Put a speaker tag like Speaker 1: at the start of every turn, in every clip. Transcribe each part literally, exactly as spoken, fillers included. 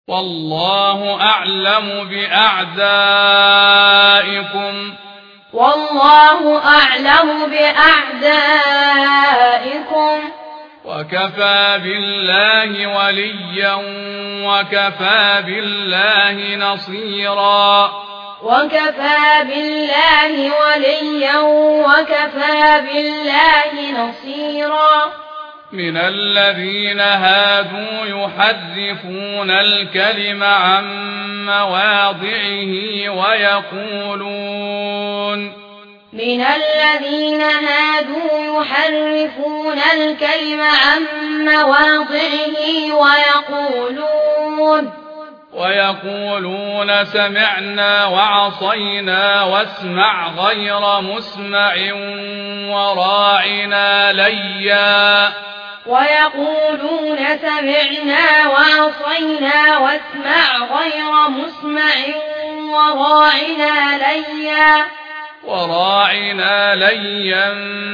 Speaker 1: والله أعلم بأعدائكم
Speaker 2: والله أعلم بأعدائكم
Speaker 1: وكفى بالله وليا وكفى بالله نصيرا
Speaker 2: وكفى بالله وليا وكفى بالله نصيرا
Speaker 1: من الذين هادوا يحرفون الكلم عن مواضعه ويقولون
Speaker 2: من الذين هادوا يحرفون الكلم عن مواضعه ويقولون
Speaker 1: ويقولون سمعنا وعصينا واسمع غير مسمع وراعنا ليا
Speaker 2: ويقولون سمعنا وعصينا واسمع غير مسمع وراعنا ليا
Speaker 1: وراعنا ليا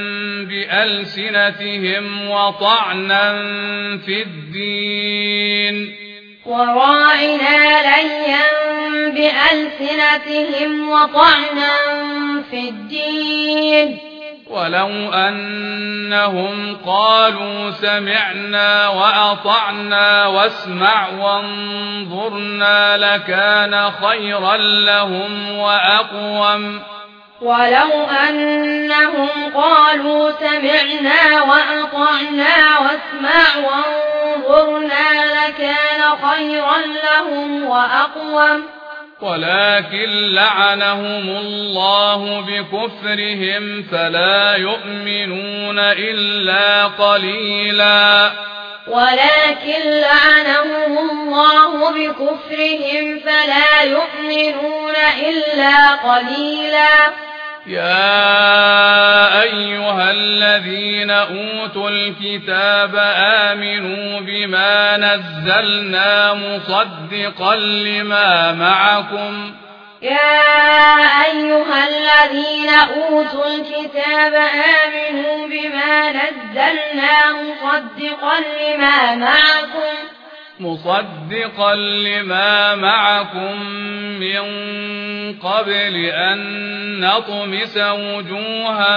Speaker 1: بألسنتهم وطعنا في الدين
Speaker 2: وراعنا ليا بألسنتهم وطعنا في الدين
Speaker 1: ولو أنهم قالوا سمعنا وأطعنا واسمع وانظرنا لكان خيرا لهم وأقوم
Speaker 2: ولو أنهم قالوا سمعنا وأطعنا واسمع وانظرنا لكان خيرا لهم وأقوم
Speaker 1: ولكن لعنهم الله بكفرهم فلا يؤمنون إلا قليلا
Speaker 2: ولكن لعنهم الله بكفرهم فلا يؤمنون إلا قليلا
Speaker 1: يا أيها الذين أوتوا الكتاب آمنوا بما نزلنا مصدقا لما معكم
Speaker 2: يا أيها الذين أوتوا الكتاب آمنوا بما نزلنا مصدقا لما معكم
Speaker 1: مصدقا لما معكم من قبل أن نطمس وجوها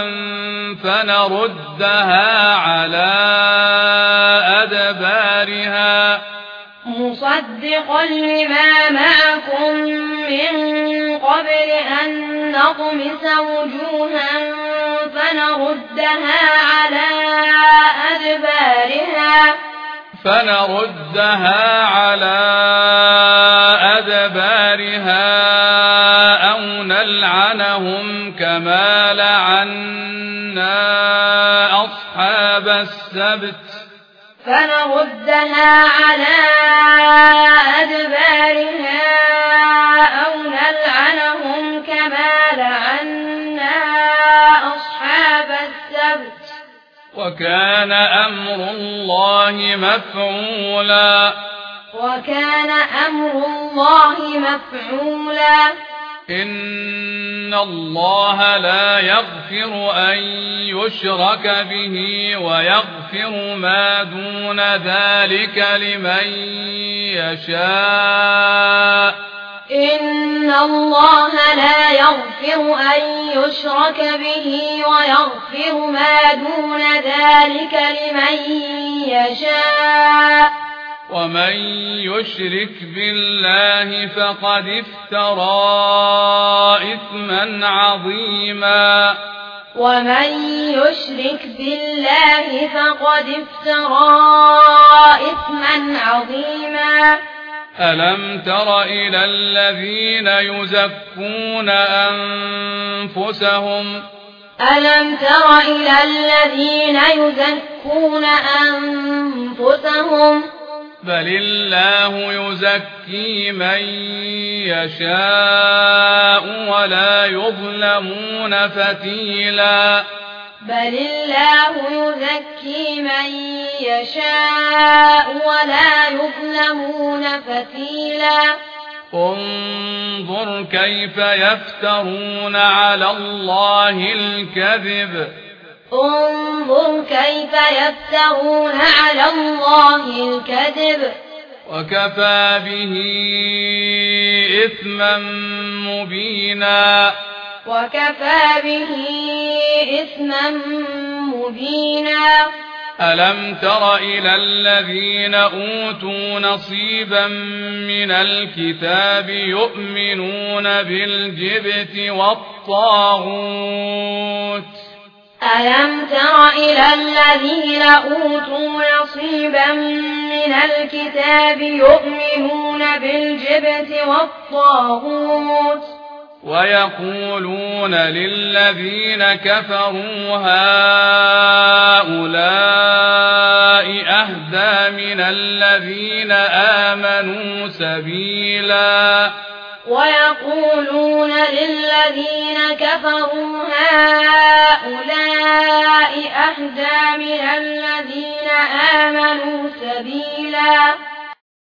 Speaker 1: فنردها على أدبارها
Speaker 2: مصدقا لما معكم من قبل أن نطمس وجوها فنردها على أدبارها
Speaker 1: فنردها على أدبارها أو نلعنهم كما لعنا أصحاب السبت
Speaker 2: فنردها على أدبارها أو نلعنهم كما لعنا أصحاب السبت
Speaker 1: وكان أمر الله مفعولا
Speaker 2: وكان أمر الله مفعولا
Speaker 1: إن الله لا يغفر أن يشرك به ويغفر ما دون ذلك لمن يشاء
Speaker 2: إن الله لا يغفر أن يشرك به ويغفر ما دون ذلك لمن يشاء
Speaker 1: ومن يشرك بالله فقد افترى إثما عظيما
Speaker 2: ومن يشرك بالله فقد افترى إثما عظيما
Speaker 1: ألم تر إلى الذين يزكون أنفسهم
Speaker 2: ألم تر إلى الذين يزكون أنفسهم
Speaker 1: بل الله يزكي من يشاء ولا يظلمون فتيلا
Speaker 2: بل الله يزكي من يشاء ولا يظلمون فتيلا
Speaker 1: انظر كيف يفترون على الله الكذب
Speaker 2: انظر كيف يفترون على الله الكذب
Speaker 1: وكفى به إثما مبينا
Speaker 2: وكفى به إثما مبينا
Speaker 1: ألم تر إلى الذين أوتوا نصيبا من الكتاب يؤمنون بالجبت والطاغوت
Speaker 2: ألم تر إلى الذين أوتوا نصيبا من الكتاب يؤمنون بالجبت والطاغوت
Speaker 1: ويقولون للذين كفروا هؤلاء أهدى من الذين آمنوا سبيلا
Speaker 2: ويقولون للذين كفروا هؤلاء أهدى من الذين آمنوا سبيلا